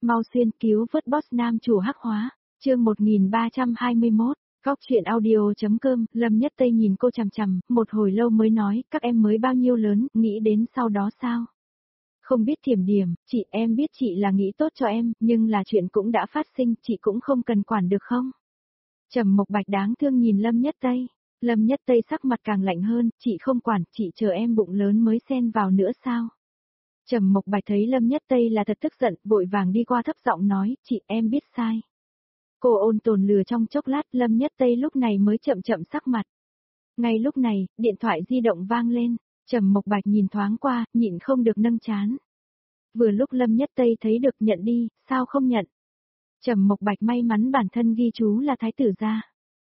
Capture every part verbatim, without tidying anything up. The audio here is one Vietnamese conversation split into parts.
mau xuyên cứu vớt boss nam chủ hắc hóa, chương một nghìn ba trăm hai mươi mốt, Góc truyện audio.com, Lâm Nhất Tây nhìn cô chằm chằm, một hồi lâu mới nói, các em mới bao nhiêu lớn, nghĩ đến sau đó sao? Không biết kiểm điểm, chị em biết chị là nghĩ tốt cho em, nhưng là chuyện cũng đã phát sinh, chị cũng không cần quản được không? Trầm Mộc Bạch đáng thương nhìn Lâm Nhất Tây, Lâm Nhất Tây sắc mặt càng lạnh hơn, chị không quản, chị chờ em bụng lớn mới xen vào nữa sao? Trầm Mộc Bạch thấy Lâm Nhất Tây là thật tức giận, vội vàng đi qua thấp giọng nói, chị em biết sai. Cô ôn tồn lừa trong chốc lát, Lâm Nhất Tây lúc này mới chậm chậm sắc mặt. Ngay lúc này, điện thoại di động vang lên, Trầm Mộc Bạch nhìn thoáng qua, nhịn không được nâng trán. Vừa lúc Lâm Nhất Tây thấy được nhận đi, sao không nhận? Trầm Mộc Bạch may mắn bản thân ghi chú là thái tử gia.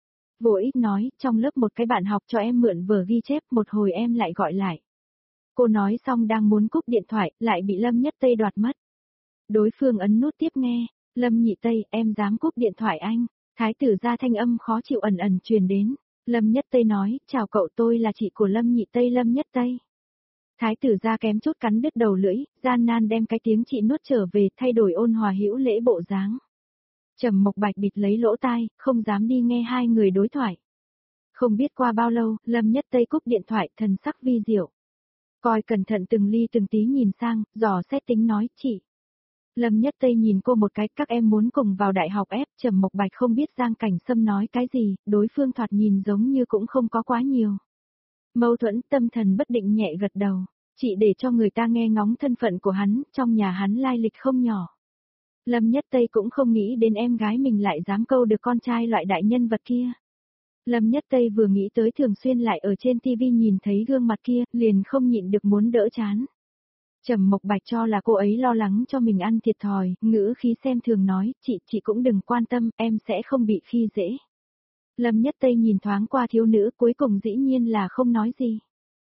Vô ích nói, trong lớp một cái bạn học cho em mượn vở ghi chép, một hồi em lại gọi lại. Cô nói xong đang muốn cúp điện thoại, lại bị Lâm Nhất Tây đoạt mất. Đối phương ấn nút tiếp nghe, Lâm Nhị Tây, em dám cúp điện thoại anh. Thái tử gia thanh âm khó chịu ẩn ẩn truyền đến. Lâm Nhất Tây nói, chào cậu, tôi là chị của Lâm Nhị Tây. Lâm Nhất Tây. Thái tử gia kém chút cắn đứt đầu lưỡi, gian nan đem cái tiếng chị nuốt trở về, thay đổi ôn hòa hữu lễ bộ dáng. Trầm Mộc Bạch bịt lấy lỗ tai, không dám đi nghe hai người đối thoại. Không biết qua bao lâu, Lâm Nhất Tây cúp điện thoại, thần sắc vi diệu. Coi cẩn thận từng ly từng tí nhìn sang, dò xét tính nói, chị. Lâm Nhất Tây nhìn cô một cái, các em muốn cùng vào đại học ép, Trầm Mộc Bạch không biết Giang Cảnh Sâm nói cái gì, đối phương thoạt nhìn giống như cũng không có quá nhiều. Mâu thuẫn, tâm thần bất định nhẹ gật đầu, chị để cho người ta nghe ngóng thân phận của hắn, trong nhà hắn lai lịch không nhỏ. Lâm Nhất Tây cũng không nghĩ đến em gái mình lại dám câu được con trai loại đại nhân vật kia. Lâm Nhất Tây vừa nghĩ tới thường xuyên lại ở trên tivi nhìn thấy gương mặt kia, liền không nhịn được muốn đỡ chán. Trầm Mộc Bạch cho là cô ấy lo lắng cho mình ăn thiệt thòi, ngữ khí xem thường nói, chị, chị cũng đừng quan tâm, em sẽ không bị khi dễ. Lâm Nhất Tây nhìn thoáng qua thiếu nữ, cuối cùng dĩ nhiên là không nói gì.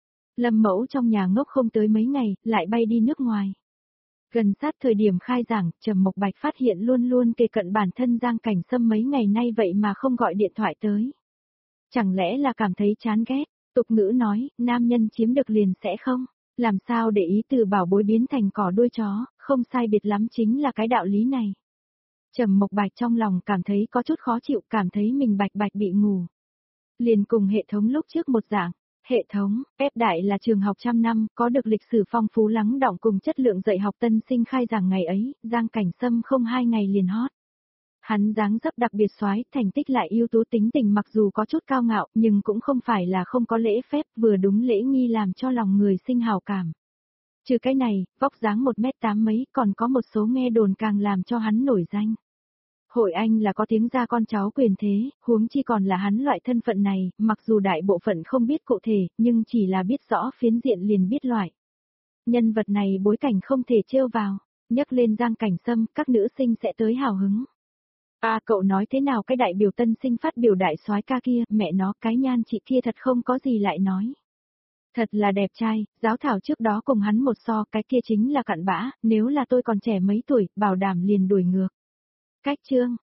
Lâm Mẫu trong nhà ngốc không tới mấy ngày, lại bay đi nước ngoài. Gần sát thời điểm khai giảng, Trầm Mộc Bạch phát hiện luôn luôn kề cận bản thân Giang Cảnh Sâm mấy ngày nay vậy mà không gọi điện thoại tới. Chẳng lẽ là cảm thấy chán ghét, tục ngữ nói, nam nhân chiếm được liền sẽ không, làm sao để ý từ bảo bối biến thành cỏ đuôi chó, không sai biệt lắm chính là cái đạo lý này. Trầm Mộc Bạch trong lòng cảm thấy có chút khó chịu, cảm thấy mình bạch bạch bị ngủ. Liền cùng hệ thống lúc trước một dạng, hệ thống, ép đại là trường học trăm năm, có được lịch sử phong phú lắng đọng cùng chất lượng dạy học tân sinh khai giảng ngày ấy, Giang Cảnh Sâm không hai ngày liền hot. Hắn dáng dấp đặc biệt soái, thành tích lại ưu tú, tính tình mặc dù có chút cao ngạo, nhưng cũng không phải là không có lễ phép, vừa đúng lễ nghi làm cho lòng người sinh hào cảm. Trừ cái này, vóc dáng một mét tám mấy, còn có một số nghe đồn càng làm cho hắn nổi danh. Hội Anh là có tiếng gia con cháu quyền thế, huống chi còn là hắn loại thân phận này, mặc dù đại bộ phận không biết cụ thể, nhưng chỉ là biết rõ phiến diện liền biết loại. Nhân vật này bối cảnh không thể trêu vào, nhắc lên Giang Cảnh Sâm, các nữ sinh sẽ tới hào hứng. À cậu nói thế nào cái đại biểu tân sinh phát biểu đại soái ca kia, mẹ nó cái nhan chị kia thật không có gì lại nói. Thật là đẹp trai, giáo thảo trước đó cùng hắn một so, cái kia chính là cặn bã, nếu là tôi còn trẻ mấy tuổi, bảo đảm liền đuổi ngược. Cách chương,